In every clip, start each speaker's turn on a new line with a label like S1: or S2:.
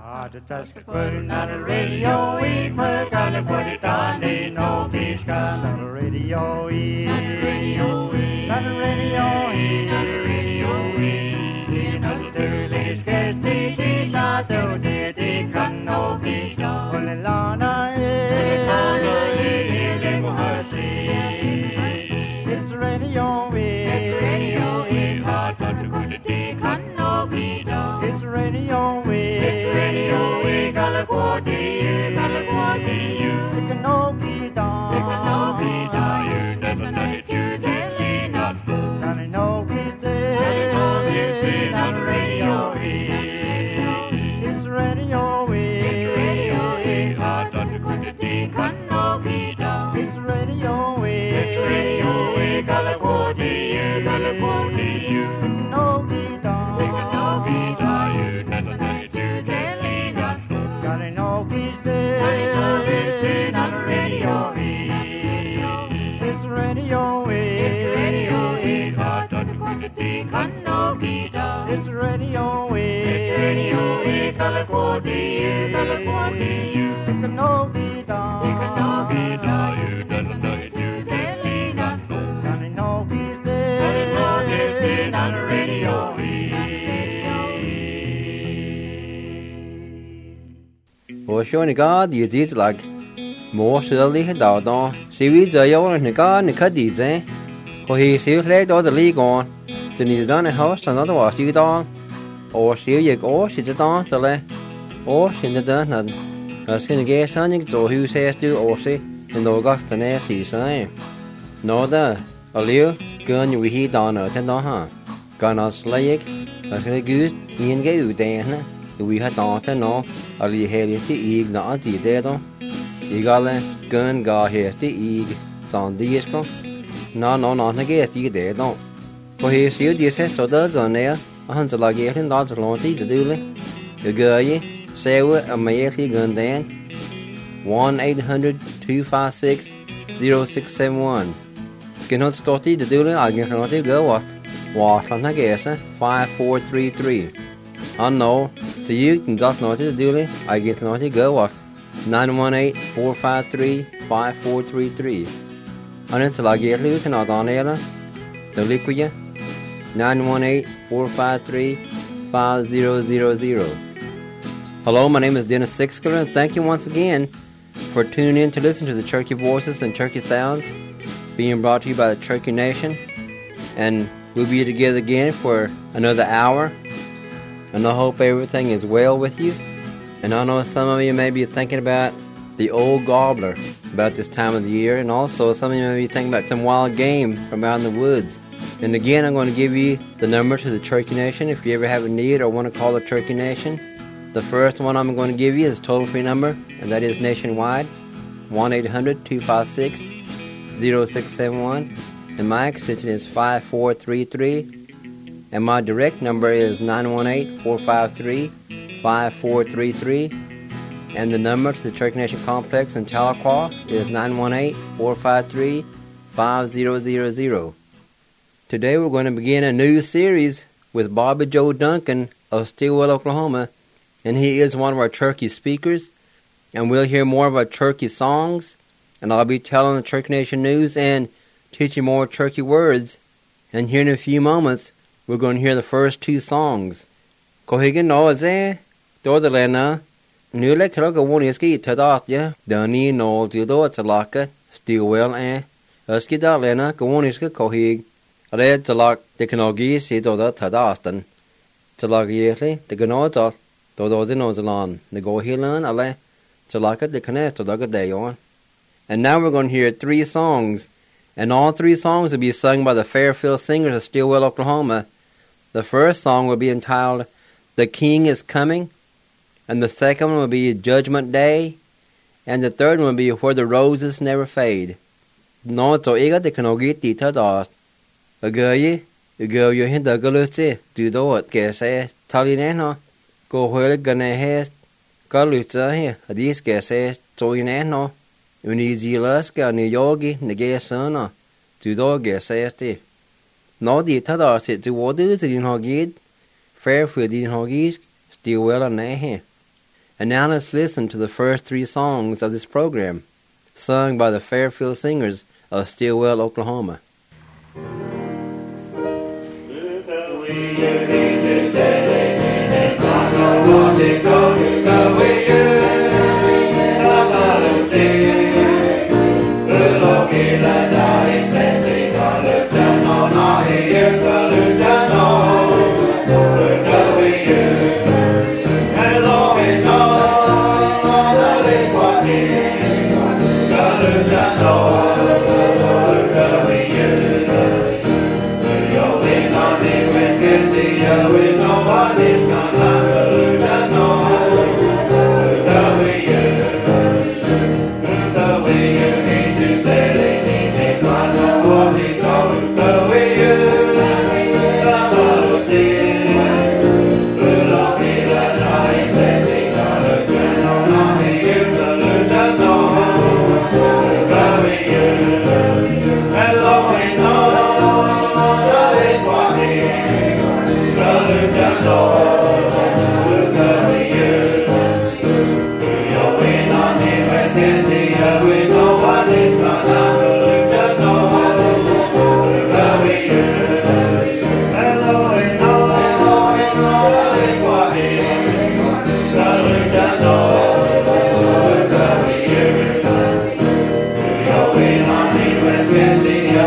S1: the touch the putting on the radio, we put on the put it on the no peace gun on the radio, on the radio, on the radio, on the radio, in the stirless case, the guitar, the can no be done. Well, Lana, it's the radio, it's the radio, hard but the good the can no be done. It's the radio, it's the radio, California, it can no be done. It can no be done. You never know it, you telling us go. And I know he's dead, on the radio, it's the radio, it's the radio, hard but the good the can no be done. It's the radio, it's the radio, California, it can no be done. It can no be done. You never know it, you telling us go. God, I know he's dead, on the radio, it's the radio, it's the radio, hard but the good the can no be done. It's the radio, it's the radio, California, it can no be done. It can no be done. You never know it, you telling us go. God, I know he's dead, on the radio.
S2: Ủa số này có gì gì là mua sữa lý hết đào đó, xíu ít giờ yêu này có này khát gì thế, có khi xíu lấy đó từ lý còn, từ này đó này hết, sau đó tôi bảo xíu đó, ủa xíu gì có xíu đó, từ đây, ủa xíu đó là xíu này cái sáng những chỗ hưu xe chứ ủa xí, nên đồ có từ này xíu sáng, nó đó, ở liu, cơn nhiều khi đó ở trên đó ha, còn nó lấy là cái cứ nhìn cái ưu tiên nữa. We had not no, Ali Haley ig not the dedo. Igale, gun ga has the ig, son disco. No, not against the dedo. For he sealed the assessor on there, a hundred like $18 lonty to do it. The guy, say a mayately gun dan 1-800-256-0671. Skin hot stotty to do it, I can not go off. Was on a guess 5433. I know. So you can just know to do it. I get know to go off 918-453-5433. And until I get loose and out on there, the liquid 918-453-5000. Hello, my name is Dennis Sixker, and thank you once again for tuning in to listen to the Cherokee Voices and Cherokee Sounds being brought to you by the Cherokee Nation. And we'll be together again for another hour. And I hope everything is well with you. And I know some of you may be thinking about the old gobbler about this time of the year. And also some of you may be thinking about some wild game from out in the woods. And again, I'm going to give you the number to the Cherokee Nation if you ever have a need or want to call the Cherokee Nation. The first one I'm going to give you is a toll-free number, and that is nationwide, 1-800-256-0671. And my extension is 5433. And my direct number is 918-453-5433. And the number to the Cherokee Nation Complex in Tahlequah is 918-453-5000. Today we're going to begin a new series with Bobby Joe Duncan of Stilwell, Oklahoma. And he is one of our Cherokee speakers. And we'll hear more of our Cherokee songs. And I'll be telling the Cherokee Nation news and teaching more Cherokee words. And here in a few moments, we're going to hear the first two songs. Kohigan no ze do the lena nu le kroga woni ski tadat ya dani no do talaka Stilwell ski da lena ko woni ski kohig ale talak teknologi si do da tadastan talagi the gnota do the no zalan the go hilan ale talaka the connect to the day on. And now we're going to hear three songs, and all three songs will be sung by the Fairfield Singers of Stilwell, Oklahoma. The first song will be entitled, The King is Coming, and the second one will be Judgment Day, and the third one will be Where the Roses Never Fade. No to iga de kanogiti tadas. Agaye, go you hit the galutse, do do it, guess talineno, go where gonna has galutza here, a dis guess toineno, unizilaska, ni yogi, negasana, do do guess no di tadas it to what is in hogid, Fairfield in hogis, Stilwell and nahe. And now let's listen to the first 3 songs of this program, sung by the Fairfield Singers of Stillwell, Oklahoma.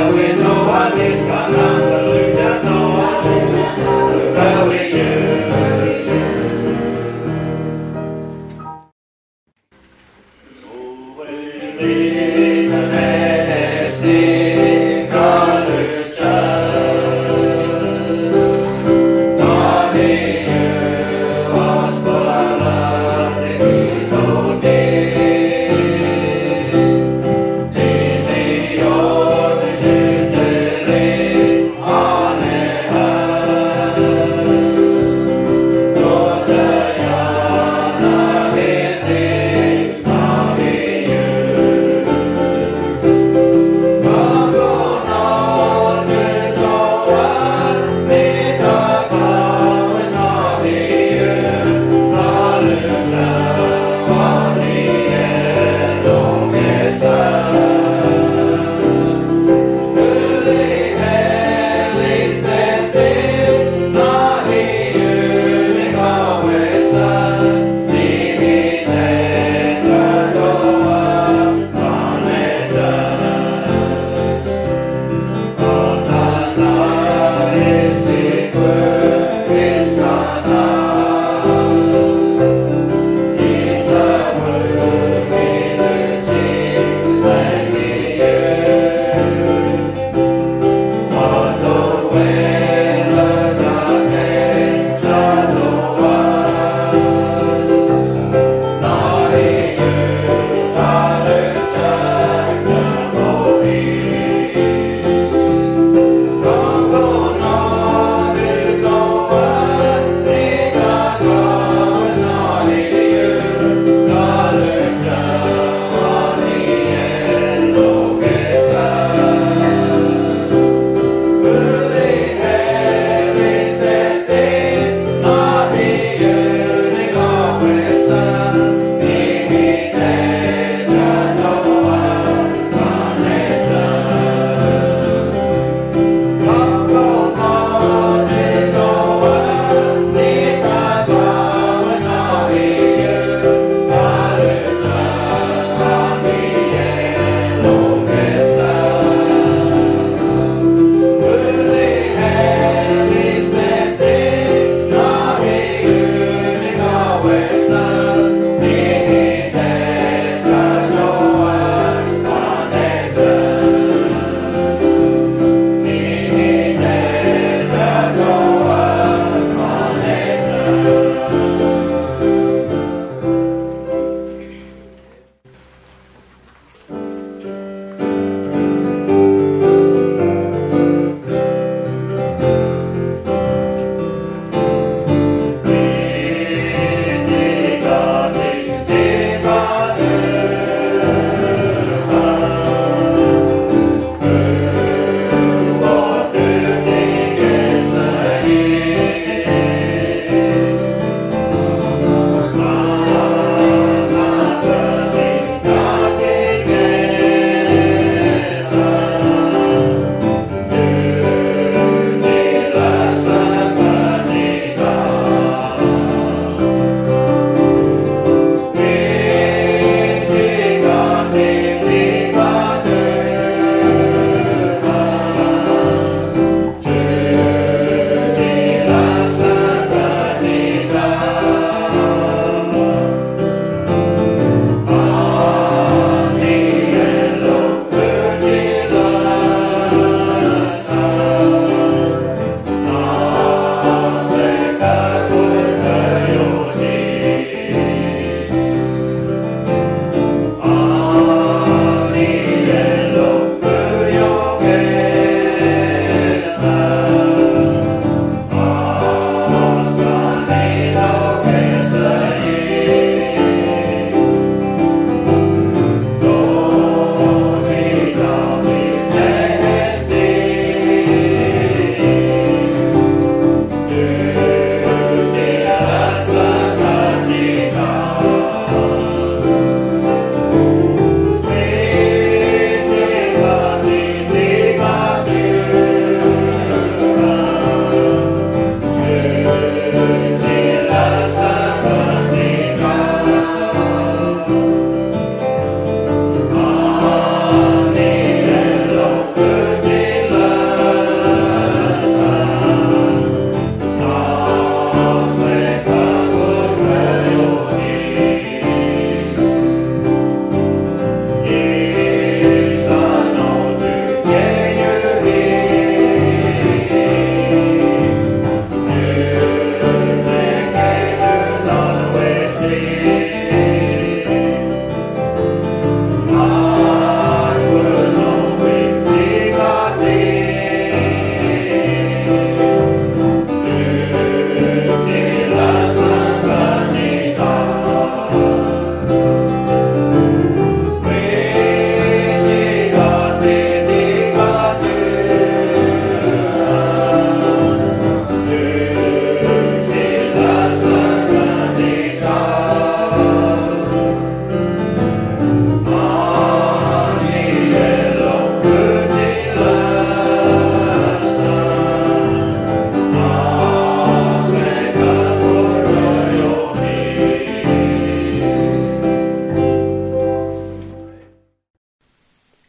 S1: Hello,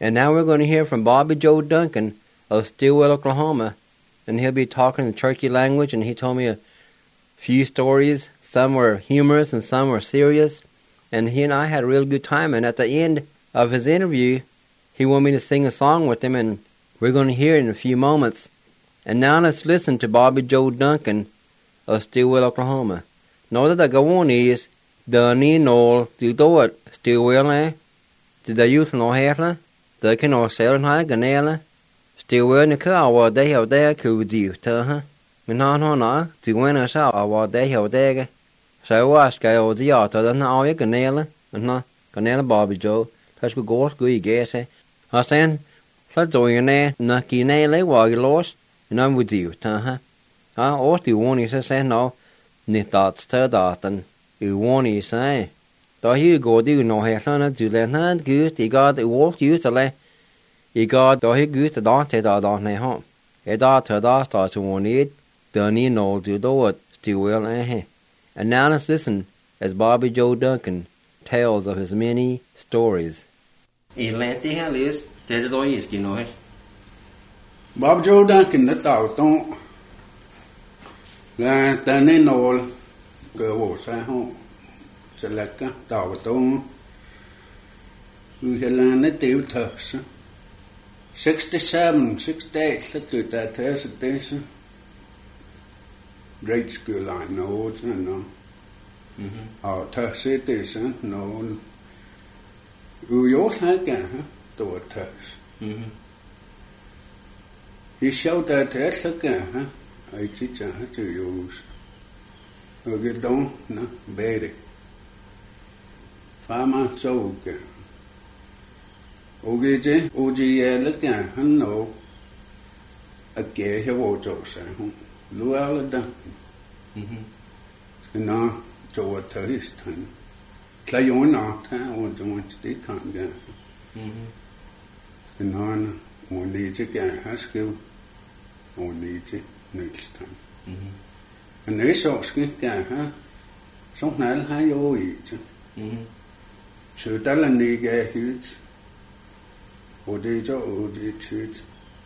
S2: And now we're going to hear from Bobby Joe Duncan of Stillwell, Oklahoma, and he'll be talking the Cherokee language, and he told me a few stories. Some were humorous and some were serious, and he and I had a real good time. And at the end of his interview, he wanted me to sing a song with him, and we're going to hear it in a few moments. And now let's listen to Bobby Joe Duncan of Stillwell, Oklahoma. Know that the go on is the ni no to do it Stillwell, eh? To the youth no half, the can no sell and high ganella. Stillwell ni ka wa they have there could do to her. No, to win us out wa they have there. So was go the auto than all your ganella, and no ganella Bobby Joe. Let's go good guess, eh? I said, let's do your ne, nucky nail, while you lost, and I'm with you, huh? Or do you want to say no? Ni thoughts to that, and you want to say. Though you go do no hair, to let her good, you got the walk you to lay. You got though he good to don't take that on their home. A daughter that starts to want it, done in all to do it, still well, eh? And now let's listen as Bobby Joe Duncan tells of his many stories. Atlantic hell is, there's always, you know it.
S3: Bobby Joe Duncan, the tàu tông là ta nên nổ cờ bộ xa hông sẽ là các tàu tông sẽ là nó tiêu thật 67, 68 là từ ta thế sẽ tế sẽ grade school lại nổ chứ nó ở thật sẽ tế sẽ nổ yếu hết cả tổ thật He showed that Africa, I teach her to use. Okay, don't, no, bad. Farmer so good. Okay, OG, look at her, no. A gay, he was also, Luella done. No, to what his time. Play on out, I want to watch the can't get. And on. On needs a guy has skill, on needs it next time. And they saw skin guy, huh? Something else how you eat. So tell a nigga huge, or did you, or did you?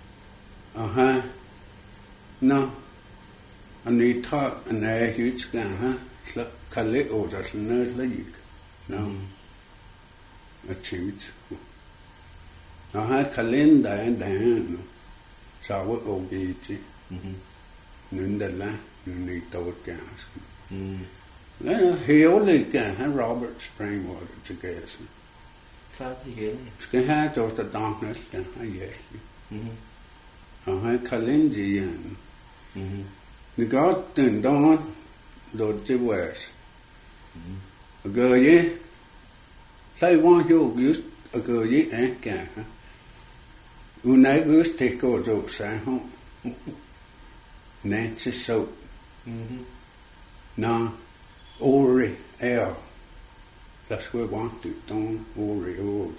S3: No, and they taught an air huge guy, huh? Slap collect or just nerd league. No, a cheat. I had calendar and then so what old age. Nundala, you need those gas. Then he only can have Robert Springwater together. Skin had those the darkness, yes. I had calendar and the God then don't do the worst. A girl, yeah. Say one you used a girl, yeah, can. Unai goes take over those sang home. Nancy soap. Now, Ori L. That's what we want to don't Ori O.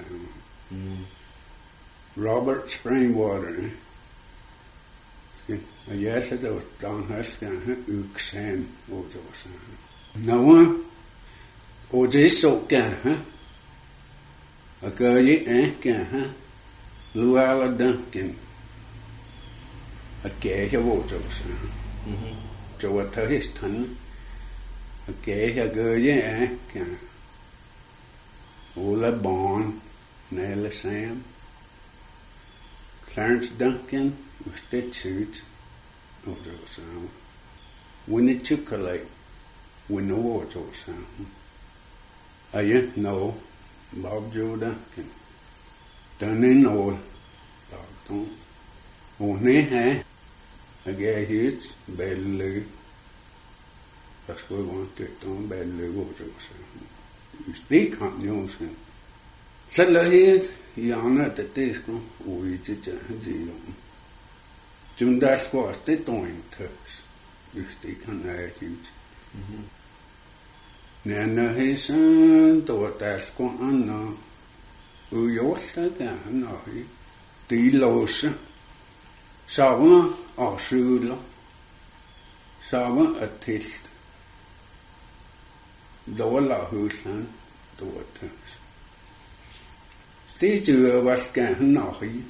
S3: Robert Springwater. Yes, it was Don Huskin, Uxan, Ojo. Now, one, Oji soap can, huh? A girl, you can, huh? Luella Duncan, a gay Wotos. So what his ton, a gay a girl, yeah, Ola Bond, Nella Sam, Clarence Duncan, with the suit, Wotos. When it chocolate, when the Wotos. I know Bob Joe Duncan. Done in all. Only a gay huge belly. That's what we want to do, belly water. You speak on yours. So, like, you honor the disco, we did a June that's what they doing to us. You speak on that huge. Then his son, though that's going on now. Uyosa gan oi di losa sawa asula sawa atist dola husan dotas Det dyr var skæren nok i.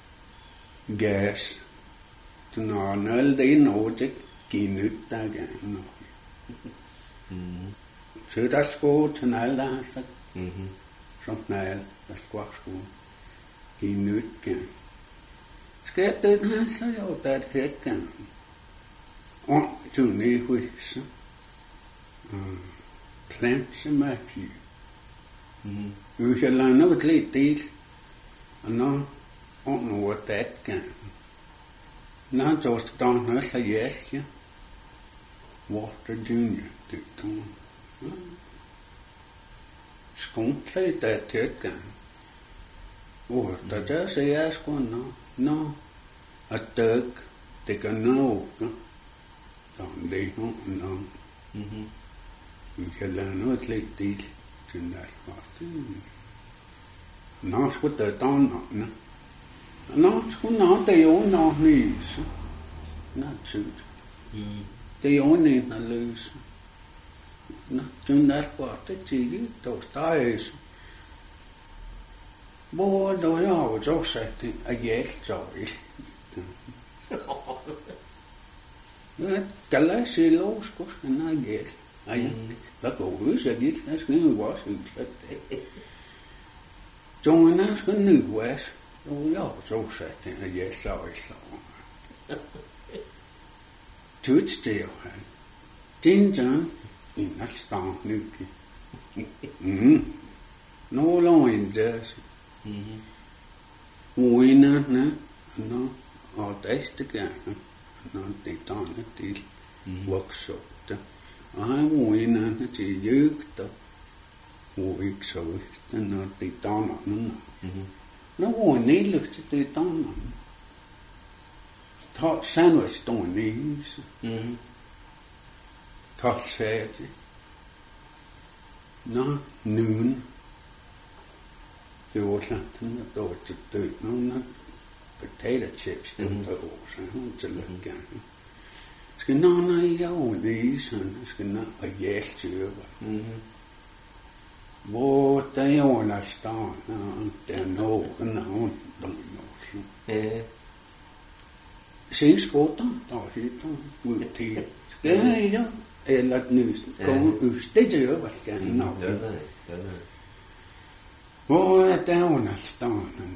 S3: Gas. Så når det er noget, det giver nyt, der er gerne nok i. Så der sko til alle, der har sagt. Som knald, der sko. Giver nyt gerne. Skal jeg døde her, så jo, der er det gerne. Og du ned hos. Planse med fyr. Hvis jeg lader noget lidt del, og når noget det gerne. Når du står her, så yes, ja. Walter Junior, det er skumpler det er til gerne. Og der siger jeg sgu, nå, at det kan nå, så det er nå. Hvis jeg lader noget lidt del, til det er godt. Nå, sgu det er nok, nå, sgu nå, det er jo nok nys. Nå, tydt. Det er jo en at løse. Nå, det er godt, det er tidligt, der står hvor der er jo så sagt, at jeg så ikke. Kan jeg se lov, sgu skal jeg hjælpe. Der går ud, så lidt, der skal jo også udsat det. Så skal nødvæs. Jo, jeg har så sagt, at jeg så ikke. Tuts det jo han. Din døren, en af stavnykke. Nå, lov en der. Uinerne, og der er det gerne. Nå, det er derne til voksopte. Og han uinerne til jøgter. Og ikke så vigtigt, når det er derne. Nå, hvor er nedløftet, det er derne. Ta sandwich står nese. Ta sagde det. Nå, nun. Det var sådan, der var til død. Nogle potato chips, det var på år, så hun til lidt gerne. Skal nå, jeg var nese, skal nå, og jæstøver. Hvor der er jo en afstand, der er nogen, der er Sen skoter, der heter ud til. Skal jeg, eller nøst, komme øst, det gør, hvad skal jeg nok. Hvor er der under stånden?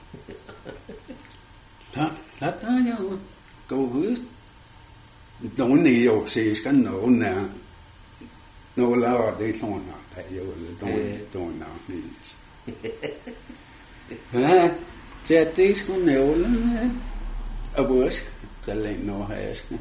S3: Lad der jo gå ud. Nogen er jo, så jeg skal nogen er. Når laver det sådan, der er jo nogen afnæs. Ja, så det skulle nævle, og busk, så længe når jeg skal.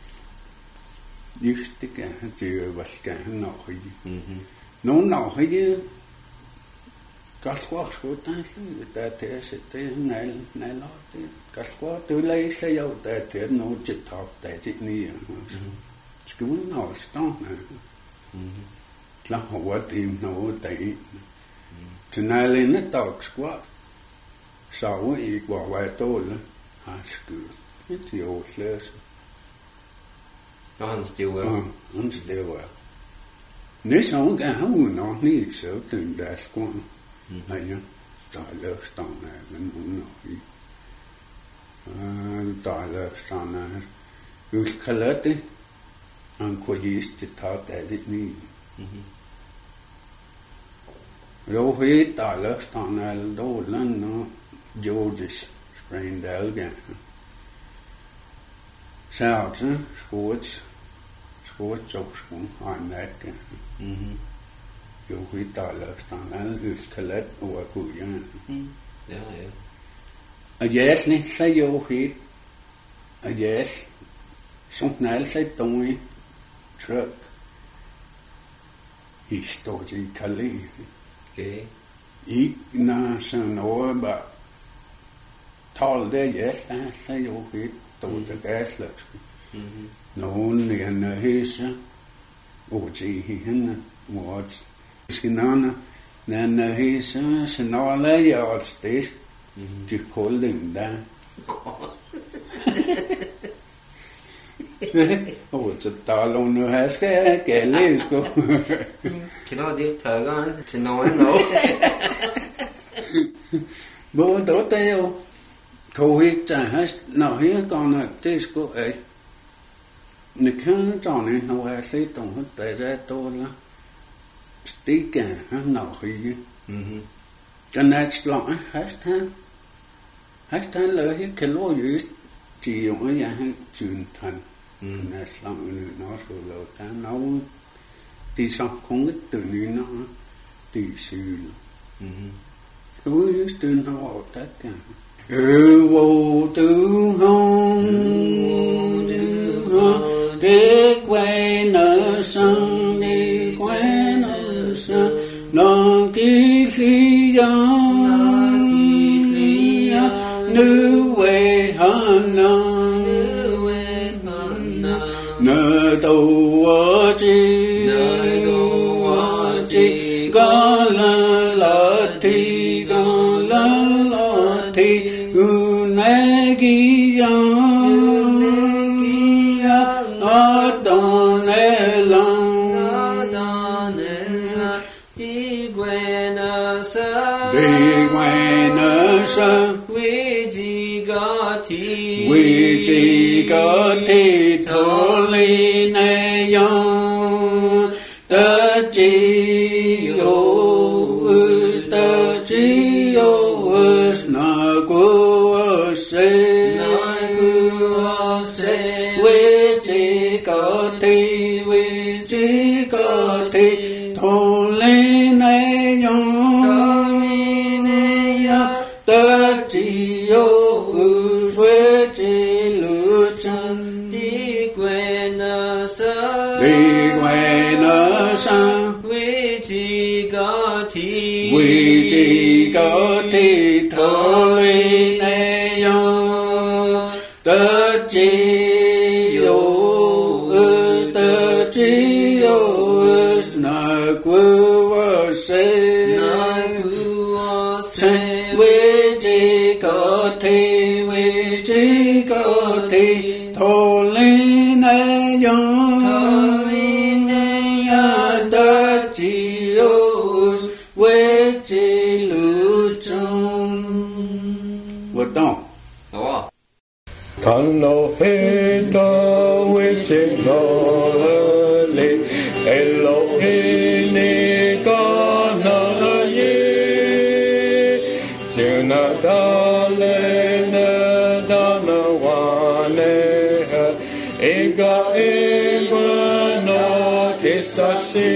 S3: Just det gerne, det er hvad skal han nok i. Nogen nok i Gasquasko, der er til at sætte det naller. Gasquasko, det læser jeg jo, der er til at nå til top, der er til nye. Skal vi nå stå? Klar over det noget derinde. Til nærlende dagsquat, så ikke hvor jeg dårlig har skyld. Det er jo slæs.
S2: Og han støver.
S3: Han støver. Næste år kan han jo nok lige så den der skånd. Ja, der er løfstående af nogen i. Der er løfstående af. Vi skal lade det. Han kunne hisse det taget af det nye. Då hed der løfstående af Låland og Georges sprained alga. Så skåret så skåret har en natga. Jo, hed der løfstående af Østkalat over Gudjern.
S2: Ja.
S3: Og jæsne, så jo hed. Og jæs, som knald sig dårlig truck. Historie i Calais.
S2: Okay.
S3: Ikke når sådan noget bare tal der jæster, så jo hed dog der gasløs. Nogen er nødhæse, og til hende, hvor skinerne, når nødhæse, så når lader jeg også det, til koldingen der. Og så taler hun nu her, skal jeg gælde, sgu.
S2: Kender det tørgeren til nogen år?
S3: Bố đó teo khâu hiệt trả hết nào hiệt còn là tê sco ấy nực hơn tròn này hầu hai xây tổng hết tại ra tôi là tí cả nào hiệt cái này là hashtag lợi hiệt cái lối gì chỉ dùng ở nhà hàng truyền thành này là nó rồi là cái nó thì sao không biết từ này nó thì sự đối với tên họ tất cả vô tư hông đi quay nợ sân đi quay nợ sân nó kỹ sĩ nữ về hà nợ tàu ở chi có là thì có là thì này kia ở đó này lòng đi quên ở sa vị trí có thì thổ lý này dòng ta chỉ na của se vị trí có thì thổ lý này dòng ta chỉ vị trí lựa chọn đi quên ở sa vị trí có thì thổ lý này dòng ta chỉ na của se vị trí có thì thổ lý này dòng ta chỉ vị trí lựa chọn vừa to
S1: Kan lo heda wiche no le Elohine kana ye Jena dale na dana wane Ega no testasi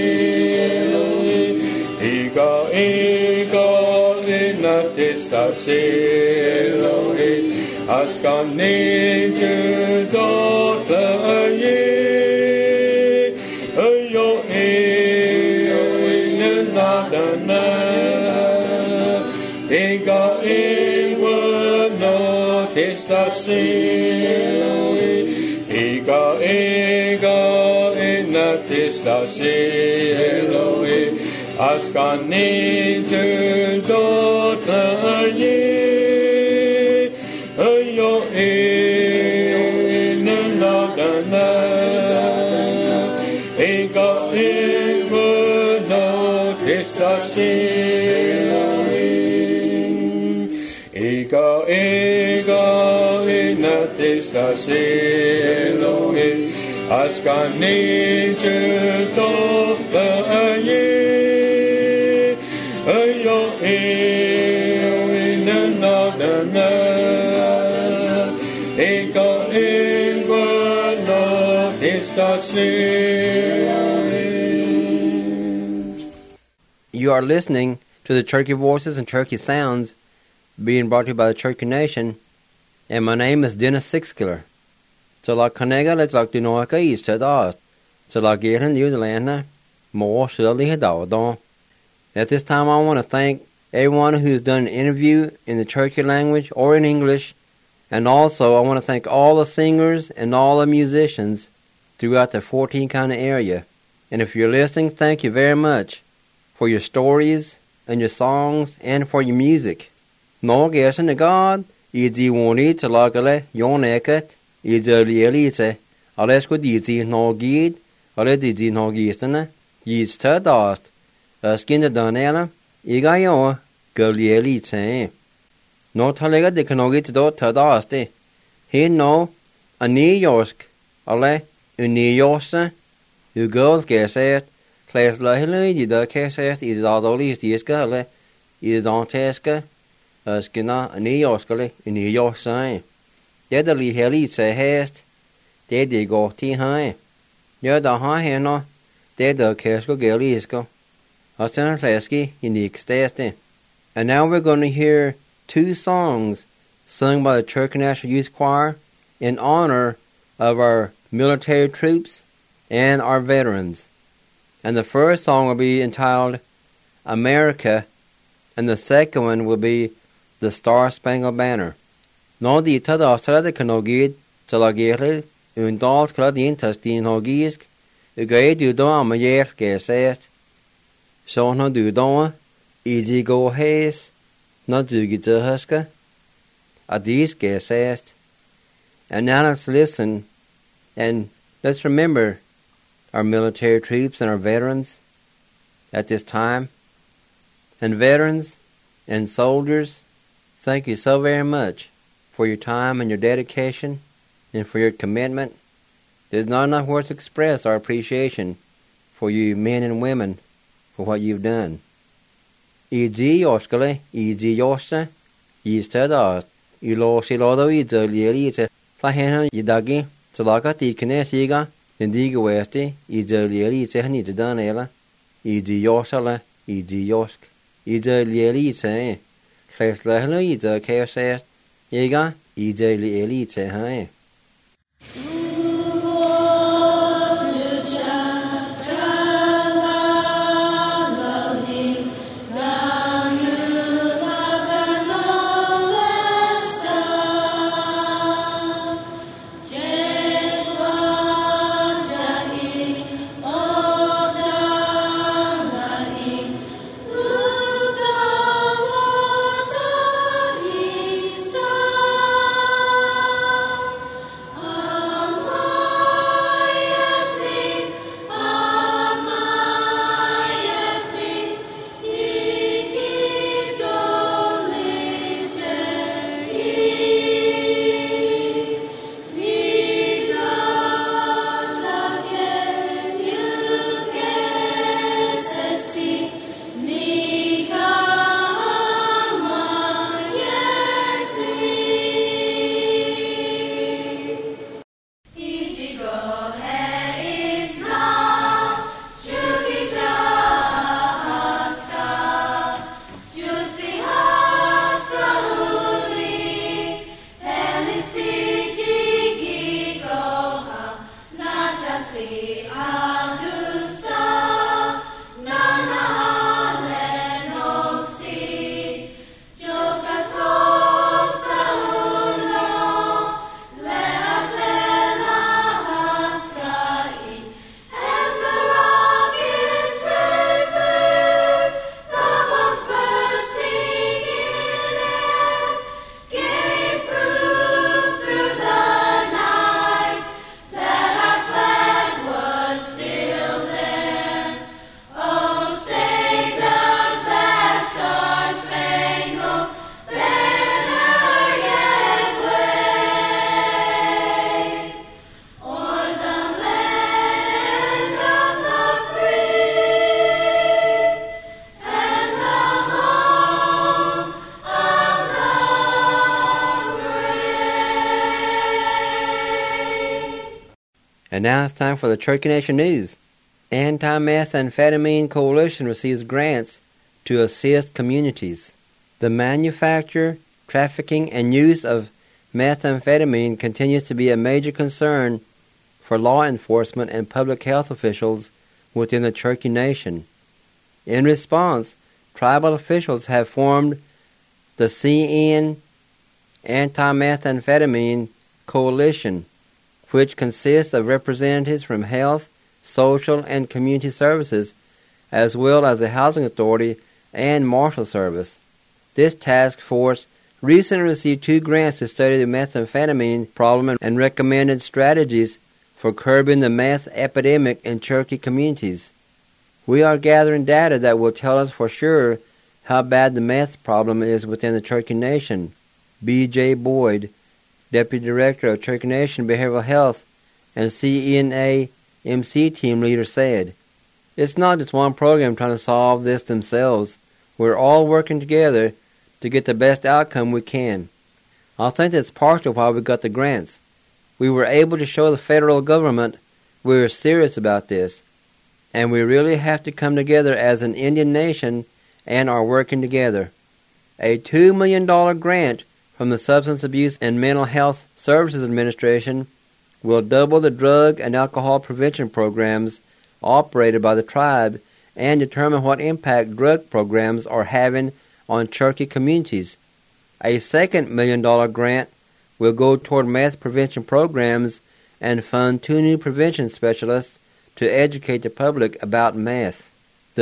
S1: Ega ina testasi Askane dota ye ayo na dana ega no testasi ega na testasi Elohe askane dota ye ayo na dana ega no testasi ega na testasi Elohe askane dota ye ayo na dana
S2: You are listening to the Cherokee Voices and Cherokee Sounds being brought to you by the Cherokee Nation, and my name is Dennis Sixkiller. So like Kanega, let's like to know east to the east. So like getting New Zealand, more surely Don. At this time, I want to thank everyone who's done an interview in the Cherokee language or in English, and also I want to thank all the singers and all the musicians throughout the 14 county area. And if you're listening, thank you very much for your stories and your songs and for your music. No guessing to God, easy one eat to logale, yon eket, easily elite, alles good easy no gid, already no gistana, yeast to dust, skin the donella, igayo, Galieli te. No talega de kanogit do tadaste. He no a New York, ale New York, you girl geset, class la helly da keset is adolis diska ale is on teska, as gina a New York ale New York sign. Dedali heli se hast, de go ti high. Ja da ha he no, de kesko gelisko. Austin Kleski unique staste. And now we're going to hear 2 songs sung by the Turk National Youth Choir in honor of our military troops and our veterans. And the first song will be entitled America, and the second one will be The Star Spangled Banner. No di tada austrade kanogid talagele un dalt kladin tastin hogisk ugay du do amayer gesest. So no du do easy go haze not do get huska adis gesest. And now let's listen and let's remember our military troops and our veterans at this time. And veterans and soldiers, thank you so very much for your time and your dedication and for your commitment. There's not enough words to express our appreciation for you men and women for what you've done. Iji yoskale, iji yosta, yistadas, ilo silodo izalielite, fahena yidagi, salaka tikene siga, indiga westi, izalielite hanita danela, iji yosala, iji yosk, izalielite, kleslahla yida kesest, Ega, izalielite hai. And now it's time for the Cherokee Nation News. Anti-Methamphetamine Coalition receives grants to assist communities. The manufacture, trafficking, and use of methamphetamine continues to be a major concern for law enforcement and public health officials within the Cherokee Nation. In response, tribal officials have formed the CN Anti-Methamphetamine Coalition, which consists of representatives from health, social, and community services, as well as the Housing Authority and Marshal Service. This task force recently received 2 grants to study the methamphetamine problem and recommended strategies for curbing the meth epidemic in Cherokee communities. We are gathering data that will tell us for sure how bad the meth problem is within the Cherokee Nation. B.J. Boyd, Deputy Director of Cherokee Nation Behavioral Health and CNA-MC team leader, said, "It's not just one program trying to solve this themselves. We're all working together to get the best outcome we can. I think that's partially why we got the grants. We were able to show the federal government we were serious about this, and we really have to come together as an Indian nation and are working together." A $2 million grant from the Substance Abuse and Mental Health Services Administration will double the drug and alcohol prevention programs operated by the tribe and determine what impact drug programs are having on Cherokee communities. A second $1 million grant will go toward meth prevention programs and fund 2 new prevention specialists to educate the public about meth. The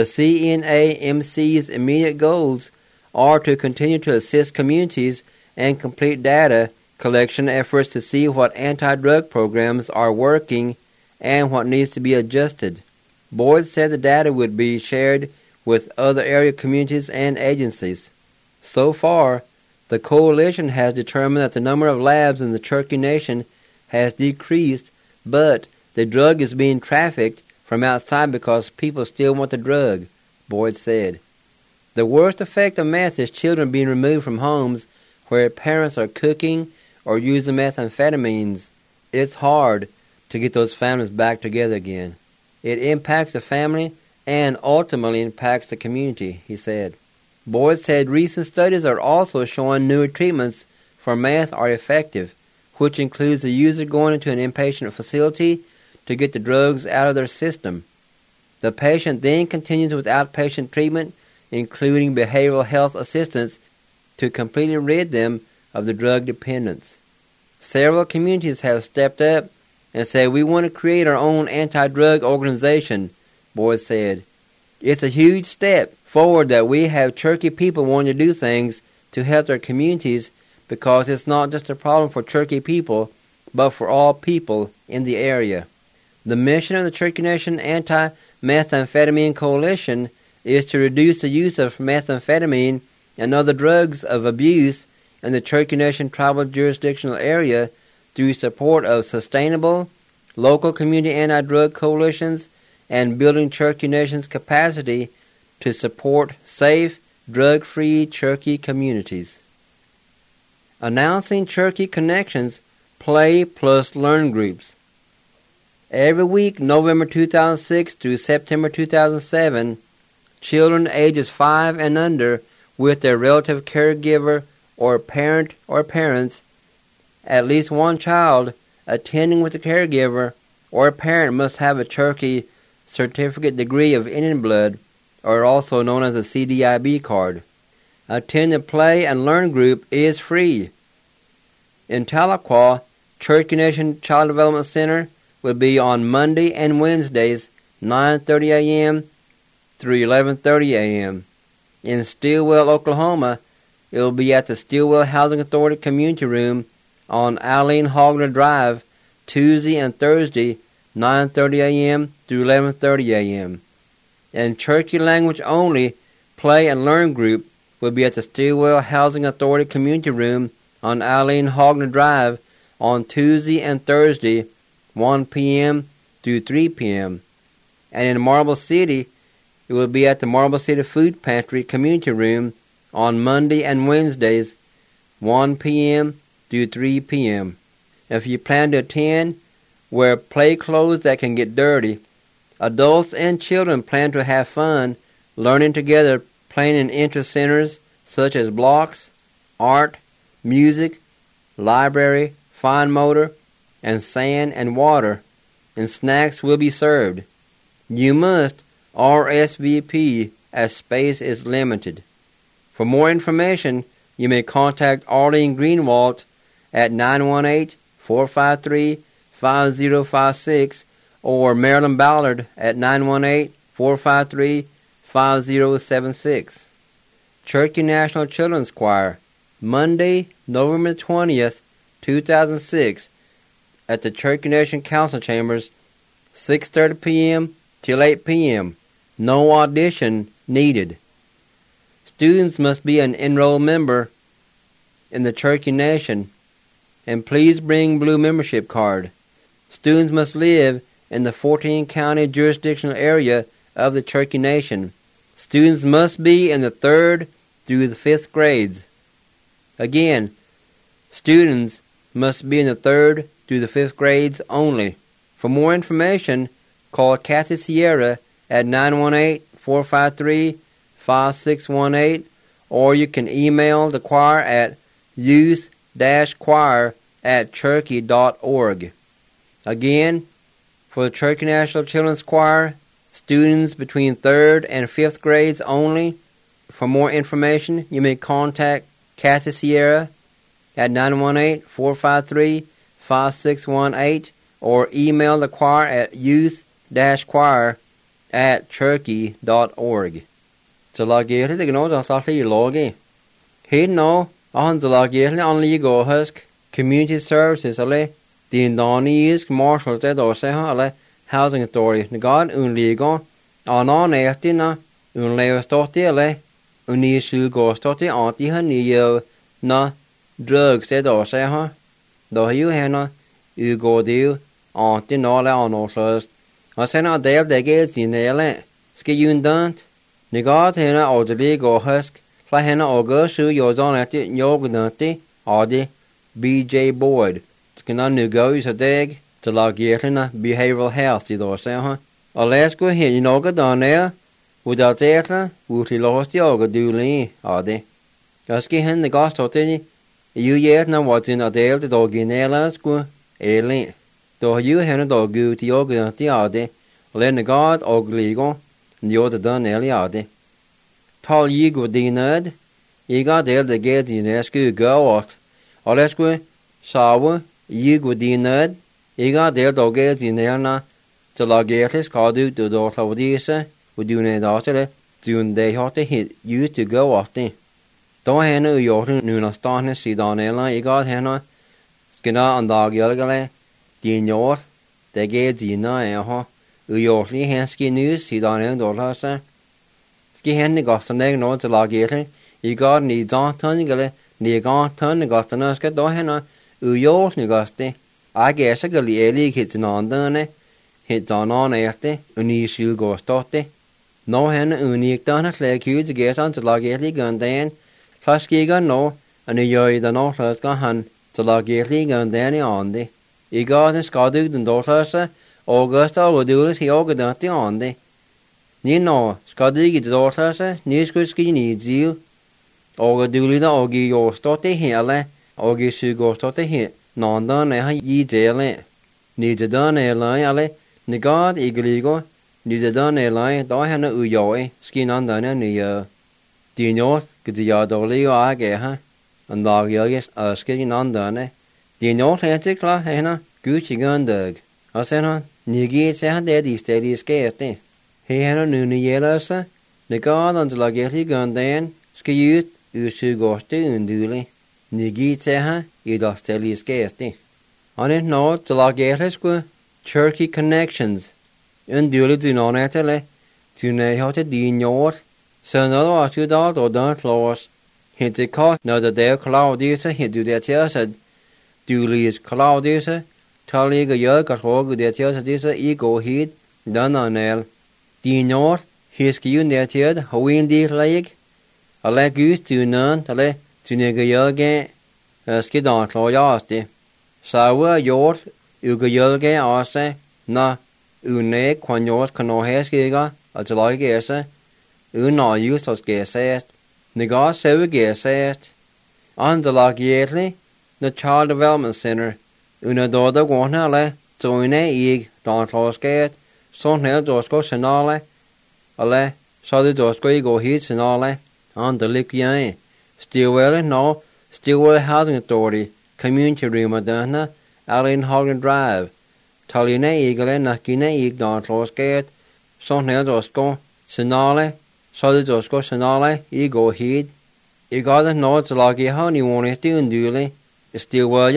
S2: CNA-MC's immediate goals are to continue to assist communities and complete data collection efforts to see what anti-drug programs are working and what needs to be adjusted. Boyd said the data would be shared with other area communities and agencies. So far, the coalition has determined that the number of labs in the Cherokee Nation has decreased, but the drug is being trafficked from outside because people still want the drug, Boyd said. The worst effect of meth is children being removed from homes where parents are cooking or using methamphetamines. It's hard to get those families back together again. It impacts the family and ultimately impacts the community, he said. Boyd said recent studies are also showing newer treatments for meth are effective, which includes the user going into an inpatient facility to get the drugs out of their system. The patient then continues with outpatient treatment, including behavioral health assistance, to completely rid them of the drug dependence. Several communities have stepped up and said, "We want to create our own anti-drug organization," Boyd said. "It's a huge step forward that we have Cherokee people wanting to do things to help their communities because it's not just a problem for Cherokee people, but for all people in the area." The mission of the Cherokee Nation Anti-Methamphetamine Coalition is to reduce the use of methamphetamine and other drugs of abuse in the Cherokee Nation tribal jurisdictional area through support of sustainable, local community anti-drug coalitions and building Cherokee Nation's capacity to support safe, drug-free Cherokee communities. Announcing Cherokee Connections Play Plus Learn groups. Every week, November 2006 through September 2007, children ages 5 and under with their relative caregiver or parent or parents, at least one child attending with a caregiver or a parent must have a Cherokee Certificate Degree of Indian Blood, or also known as a CDIB card. Attend the Play and Learn group is free. In Tahlequah, Cherokee Nation Child Development Center will be on Monday and Wednesdays, 9:30 a.m. through 11:30 a.m. In Stilwell, Oklahoma, it will be at the Stilwell Housing Authority Community Room on Eileen Hogner Drive, Tuesday and Thursday, 9:30 a.m. through 11:30 a.m. And Cherokee language only Play and Learn group will be at the Stilwell Housing Authority Community Room on Eileen Hogner Drive on Tuesday and Thursday, 1 p.m. through 3 p.m. And in Marble City, it will be at the Marble City Food Pantry Community Room on Monday and Wednesdays, 1 p.m. through 3 p.m. If you plan to attend, wear play clothes that can get dirty. Adults and children plan to have fun, learning together, playing in interest centers such as blocks, art, music, library, fine motor, and sand and water, and snacks will be served. You must RSVP as space is limited. For more information, you may contact Arlene Greenwald at 918-453-5056 or Marilyn Ballard at 918-453-5076. Cherokee National Children's Choir, Monday, November 20th, 2006, at the Cherokee Nation Council Chambers, 6:30 p.m. till 8 p.m. No audition needed. Students must be an enrolled member in the Cherokee Nation, and please bring blue membership card. Students must live in the 14-county jurisdictional area of the Cherokee Nation. Students must be in the 3rd through the 5th grades. Again, students must be in the 3rd through the 5th grades only. For more information, call Kathy Sierra at 918-453-5618, or you can email the choir at youth-choir@cherokee.org. Again, for the Cherokee National Children's Choir, students between 3rd and 5th grades only. For more information, you may contact Kathy Sierra at 918-453-5618, or email the choir at youth-choir@cherokee.org. Zalagirli the gno zalli logi. He no on zalagirli only go husk community services ale din doni is marshal te do se ale housing authority negad un ligo on etina un leo stotti ale uni sul go stotti anti hanio na drugs te do se ha do you hena u go dio anti no le onosos asena del de ge zinele ski yundant Nigad hena odli go husk, fly hena ogashu yozon at it yoganati, adi BJ Boyd. Skina nugo is a dag, to log yetlina behavioral health, do say, huh? Alaska here, you know, down there, without etla, would he lost the oga dooley, adi. Gaski hen the ghost hotini, you yet know what's in a dale to dog in Elasqua, alien. Though you hen a dog go to yoganati, adi, len the god ogligo. The other done Eliade. Tall ye go dinad, ye got there the gate in esku go out. Or esque, sawa, ye go dinad, ye got there the gate in erna, to lagetis called you to the Otavisa, would do ne daughter, soon they ought to hit you to go off the. Don't henna yorton nuna stone see don ella, ye got henna, skina and dog yelgale, din yor, the gate in a Uyorli henski news he don en dolhasa. Ski hen gostan eg no to lagere. I got ni dantan gale ni gantan gostan ska do hena uyor ni gosti. I guess a gali eli hits on dane. Hit on erte uni sil gostote. No hen unik dan at leg huge guess on to lagere gandan. Faski gan no and uyoy the no has gone han to lagere gandan on the. I got a skadug den dolhasa. Augusta Ogadulis he Ogadati on the. Ni no, Scotty the daughter, Niskuski needs you. Ogaduli the Ogi your stotti hele, Ogi sugo stotti hit, non done ye dele. Needs a done airline ale, Nigard Igaligo, needs a done airline, Dohana Uyoy, skin on done and the Dino, Gidiadoli or Ageha, and Dog Yogis skin on done. Dino Tanticla, Hena, Gucci Gundug. Asena, Nigi said daddy steady scarcely. He had a noony yellowsa, the god on the lageti gundan, skiyut, usu gosti unduli. Nigi saha, either steady scarcely. On it note, the lagetisqua, Cherokee connections. Unduli do non atele, to ne hot a dean yort, so no or 2 dollars or don't loss. Hint the cost, no the day Claudius, he do that said, Duli is Claudius. Tali go yog at hog the tears this ego heat, done on el. Dinor, his kiyun the teared, how in the leg. A leg used to none, tale, to nigga yoga, skid on cloyasti. Sawa yort, uga yoga ase, na, une, quan yort cano heskiga, as a like esse, una used as gesest. Nigga sever gesest. On the lagiately, the Child Development Center. Una doda gona le, zoine ig, don klosket, son hel dosko senale, ale, sadi dosko ego hit senale, on the liquian. Stillwell no, Stillwell Housing Authority, Community Room Adana, Allen Hogan Drive, Taline igale, nakine ig, don klosket, son hel dosko, senale, sadi dosko senale, ego hit. Igada no, zalagi honey one is doing duly. Stillwell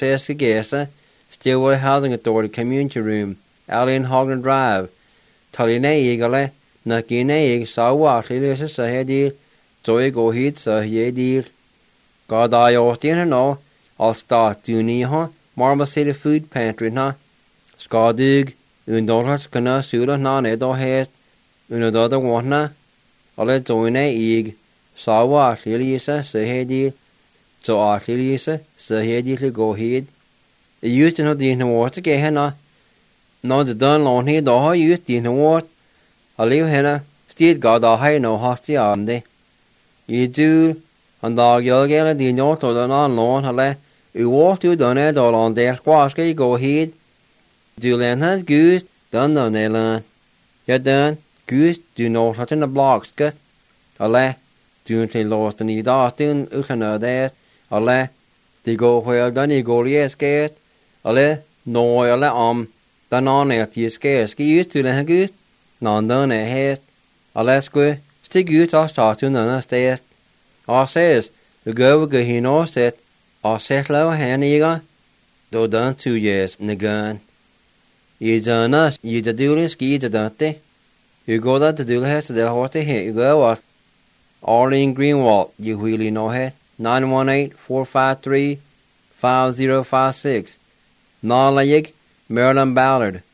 S2: Gesa, Stillwell Housing Authority Community Room, Allen Hogan Drive, Taline Eagle, Nakine Egg, Sawa, Lisa Sahedi, so I go hit so ye deal. God I often no, I'll start doing ha, Marma City Food Pantry na. Skadug, undorhas kana sula na nedo hest, unadada wana, alle joine ig, sawa lilisa, se hedi, so lilisa, se hedi li go hid. I used to know the water gehena, no the done long he do used the water. I leave henna, still God I hay no hosty armde. You do, and dog yelgela the north or the non lawn hale, you walk to done it all on their squash go hid. Julian has goose, done no Nelan. Yet done, goose do no such in the blocks, gut. Ale, do not lost in the Dustin, Ukana there. Ale, they go where done you go, yes, scared. Ale, no, ale, done on it, you scared, ski used to the goose, none done a haste. Ale, square, stick goose, I'll start to none of stairs. I says, the girl go he knows it. I says, low hand eager. Do done 2 years in the gun. You done us, you the dooley ski the dante. You go that the dooley has to the horse hit, you go what? Arlene Greenwald, you really know it. 918-453-5056. Nalayig, Marilyn Ballard,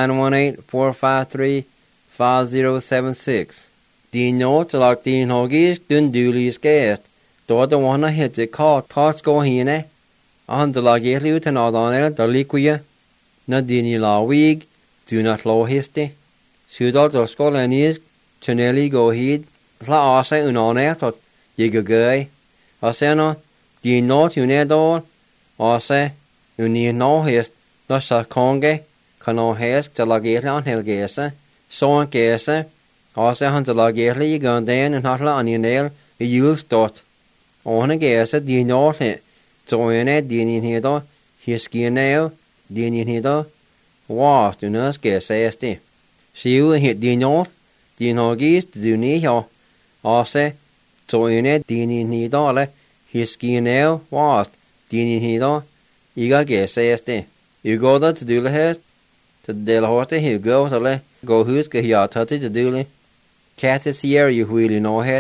S2: 918-453-5076. Dean notes like Dean Hoggies, dun dooley's guest. Do the one I hit the call, toss go hine. On the log you to not on it, the liquia. Na dini la wig, do not low history. Shoot out the skull and ears, Chanelli go heed, la asa unon after, ye go gay. Aseno, di not unedor, asa, uni no hist, no sa conge, cano hesk, the lageta on helgesa, so on gesa, asa hunt the lageta, ye go dan and hotla on your nail, you use dot. On a gesa, di not hit, so in it, dini hido, his skin nail. Dini hido, was do not get safety. She will hit Dino, Dino geese, do need her. Also, so in it, Dini hido, his skin nail, was Dini hido, you got get safety. You go there to do the head, to the horse, he goes to go who's get here, touchy to do it. Kathy Sierra, you really know it.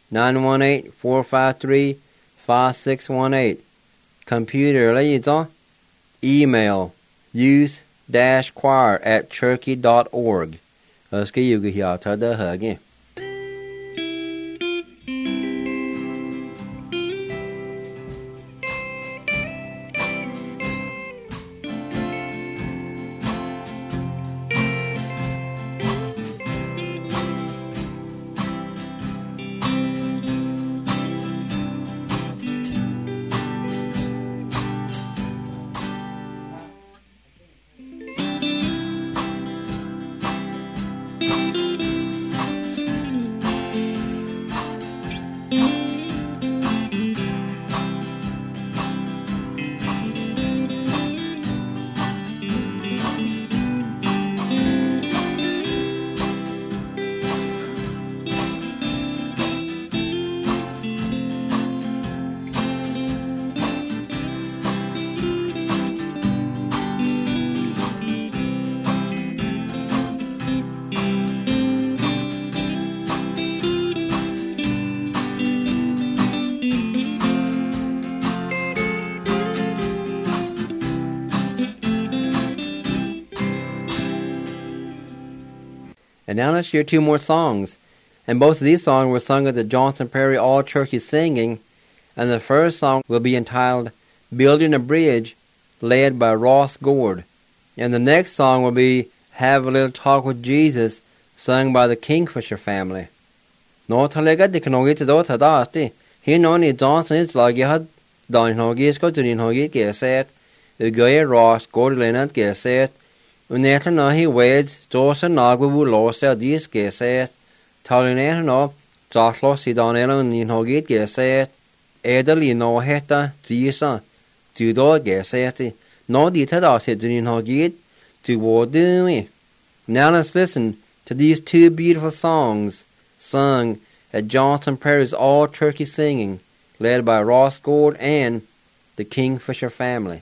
S2: 918-453-5618. Computer, ladies on. Email youth-choir@cherokee.org. Ska yuga here to the huggy. And now let's hear 2 more songs. And both of these songs were sung at the Johnson Prairie All Churchy Singing. And the first song will be entitled Building a Bridge, led by Ross Gord. And the next song will be Have a Little Talk with Jesus, sung by the Kingfisher family. No talega de knogi to do tadasti. He no ni Johnson is like you had done hoggies go to the hoggy get set. The guy Ross Gord Leonard get set. Unetan no he weds, Dawson Nagwu lost out these get set. Talinetan no, Joshlo Sidonello in hoggy get set. Edeli no heta, Zisa, Judo get set. No detail said to the hoggy, to what do me. Now let's listen to these 2 beautiful songs sung at Johnson Prairie's All Turkey Singing, led by Ross Gord and the Kingfisher family.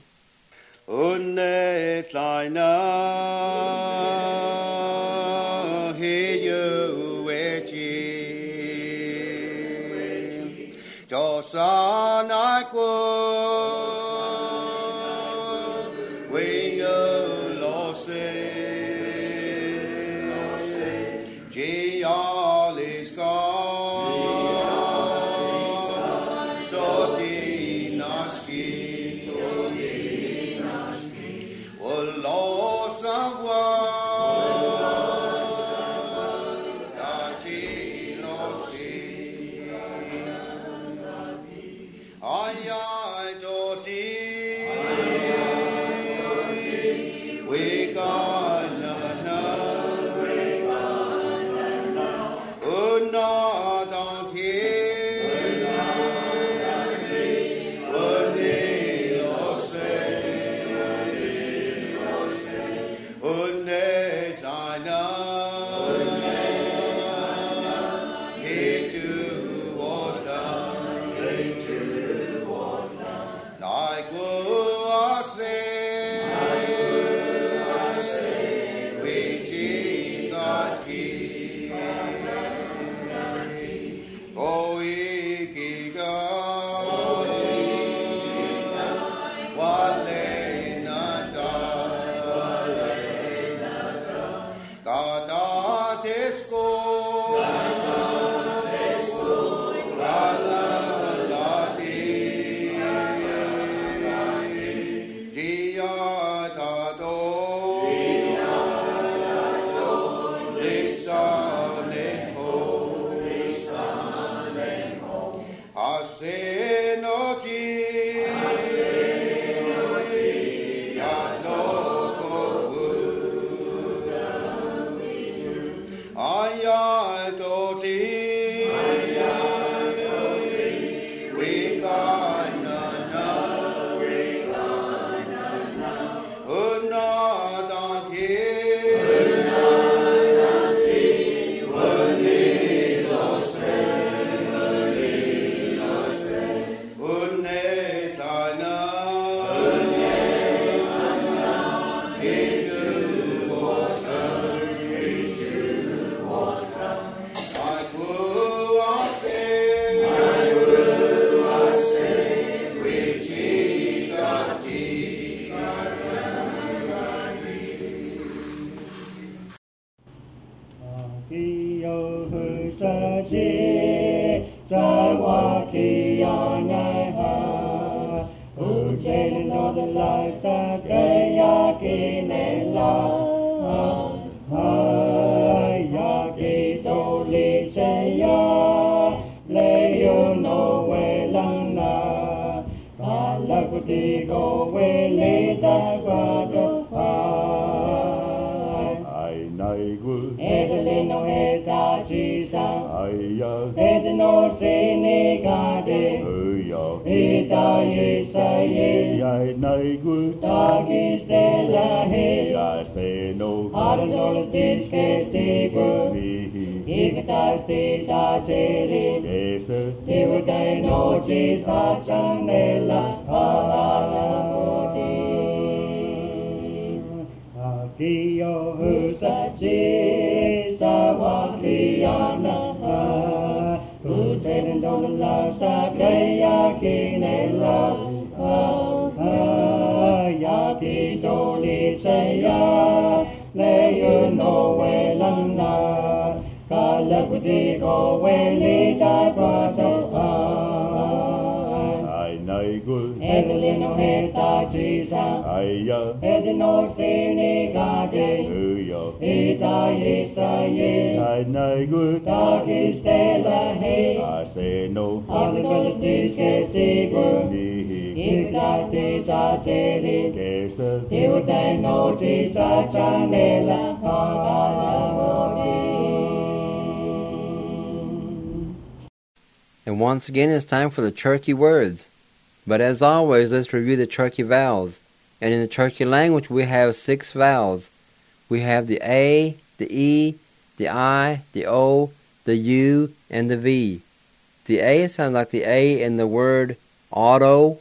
S2: And once again, it's time for the Cherokee words. But as always, let's review the Cherokee vowels. And in the Cherokee language, we have 6 vowels. We have the A, the E, the I, the O, the U, and the V. The A sounds like the A in the word auto,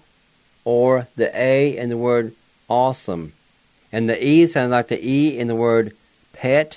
S2: or the A in the word awesome. And the E sounds like the E in the word pet,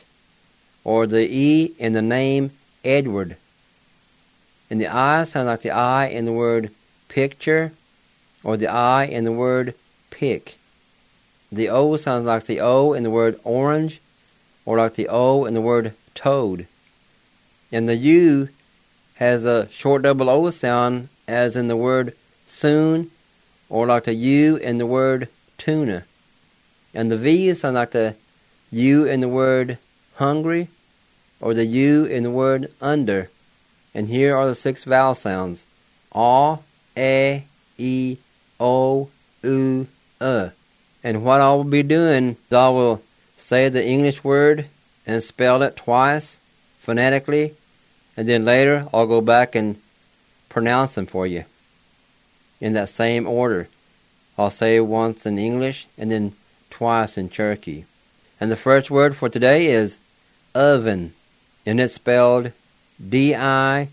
S2: or the E in the name Edward. And the I sounds like the I in the word picture, or the I in the word pick. The O sounds like the O in the word orange, or like the O in the word toad. And the U has a short double O sound as in the word soon, or like the U in the word tuna. And the V sounds like the U in the word hungry, or the U in the word under. And here are the 6 vowel sounds: A, E, O, U, And what I will be doing is I will say the English word and spell it twice phonetically, and then later I'll go back and pronounce them for you in that same order. I'll say it once in English and then twice in Cherokee. And the first word for today is oven, and it's spelled D-I-G-A-T-I-D-I-I.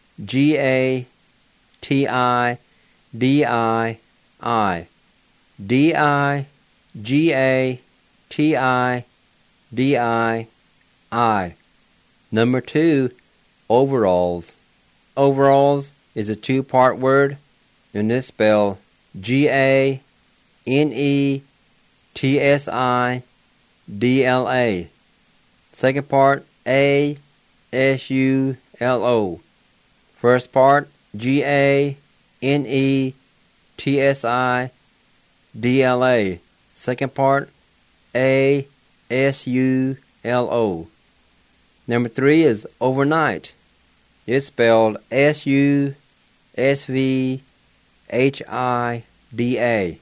S2: D-I-G-A-T-I-D-I-I. Number 2, overalls. Overalls is a 2-part word, and it's spelled G-A-N-E-T-S-I-D-L-A. Second part, A-S-U-L-O. First part, G-A-N-E-T-S-I-D-L-A. Second part, A-S-U-L-O. Number 3 is overnight. It's spelled S-U-S-V-H-I-D-A.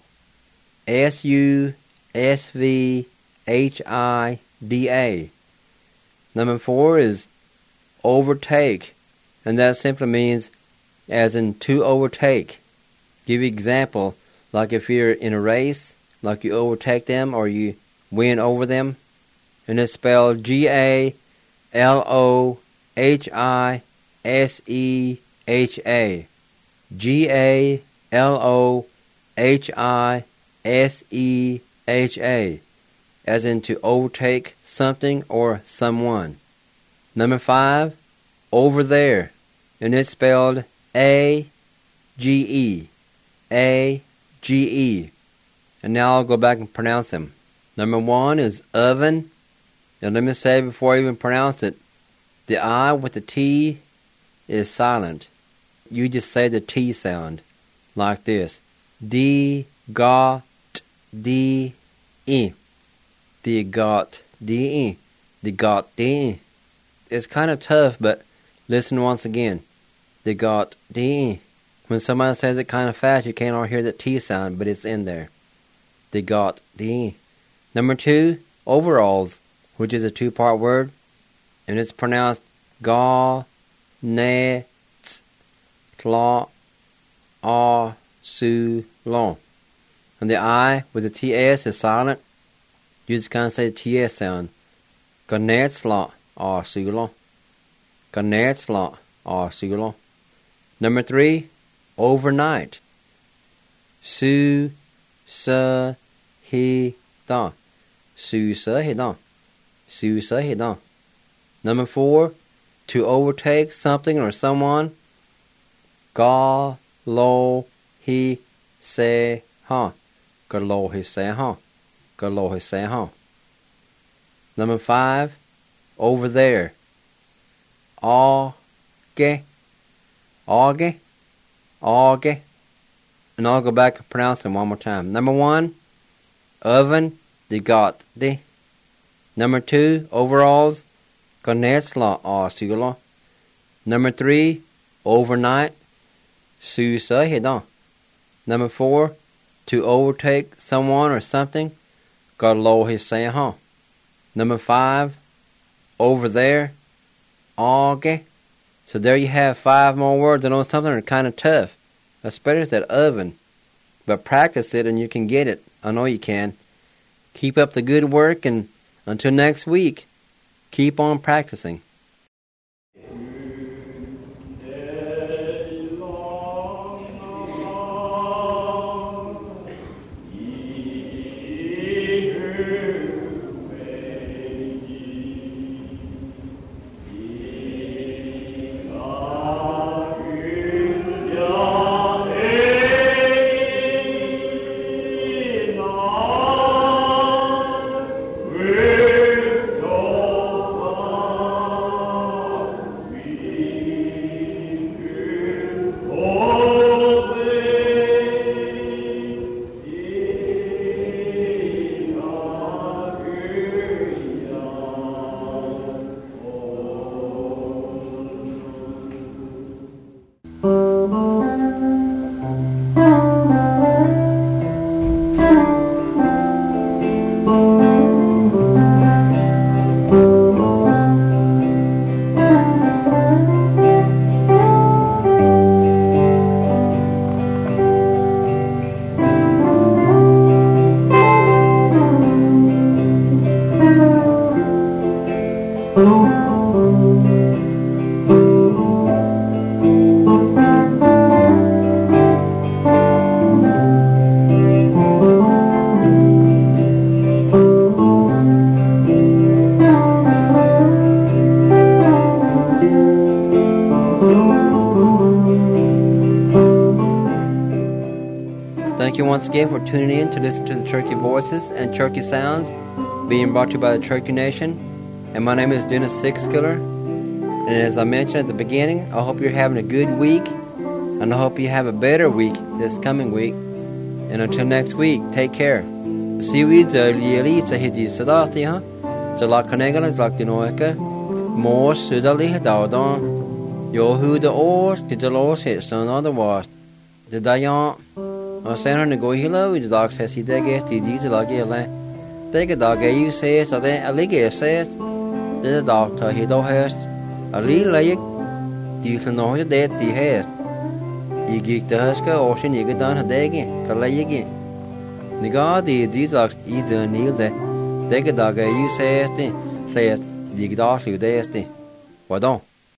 S2: S-U-S-V-H-I-D-A. Number 4 is overtake, and that simply means as in to overtake. Give you an example, like if you're in a race, like you overtake them or you win over them. And it's spelled G-A-L-O-H-I-S-E-H-A. G-A-L-O-H-I-S-E-H-A. As in to overtake something or someone. Number 5, over there. And it's spelled A-G-E. A-G-E. And now I'll go back and pronounce them. Number 1 is oven. And let me say before I even pronounce it, the I with the T is silent. You just say the T sound like this. D-got-D-E. D-got-D-E. D-got-D-E. It's kind of tough, but listen once again. D-got-D-E. When somebody says it kind of fast, you can't all hear the T sound, but it's in there. D-got-D-E. Number 2, overalls, which is a 2-part word, and it's pronounced ga-ne-tla-a-su-lon. And the I with the TS is silent. You just kind of say the TS sound. Ga-ne-tla-a-su-lon. Ga-ne-tla-a-su-lon. Number 3, overnight. Su-sa-hi-da. Su-sa-hi-da. Su-sa-hi-da. Number 4, to overtake something or someone. Ga-lo-hi-se-ha. Ga-lo-hi-se-ha. Ga-lo-hi-se-ha. Number 5, over there. Auge. Auge. Auge. And I'll go back and pronounce them one more time. Number 1, oven. D-got-D. Number 2, overalls. Ga-ne-tla-a-su-lon. Number 3, overnight. Su-sa-hi-da. Number 4, to overtake someone or something. Ga-lo-hi-se-ha. Number 5, over there. Auge. So there you have 5 more words. I know something are kind of tough, especially that oven. But practice it and you can get it. I know you can. Keep up the good work, and until next week, keep on practicing. you once again for tuning in to listen to the Cherokee Voices and Cherokee Sounds being brought to you by the Cherokee Nation. And my name is Dennis Sixkiller. And as I mentioned at the beginning, I hope you're having a good week. And I hope you have a better week this coming week. And until next week, take care. See you later, Hidi Sadati, huh? So, like Canegalas, like the Noeka, more Sudali Hadadan. Yo, who the oars, the Delos hits on otherwise. The Dayan, or send her to go hello, the dog says he did the diesel again. Take a dog, you says, or then a ligger says, the doctor he don't have a little leg, you know your dead the hair. You geek the husker, ocean, you get down a day again, the leg again. The god, the dogs either kneel there. Take a dog, you says, the dog you there. What don't?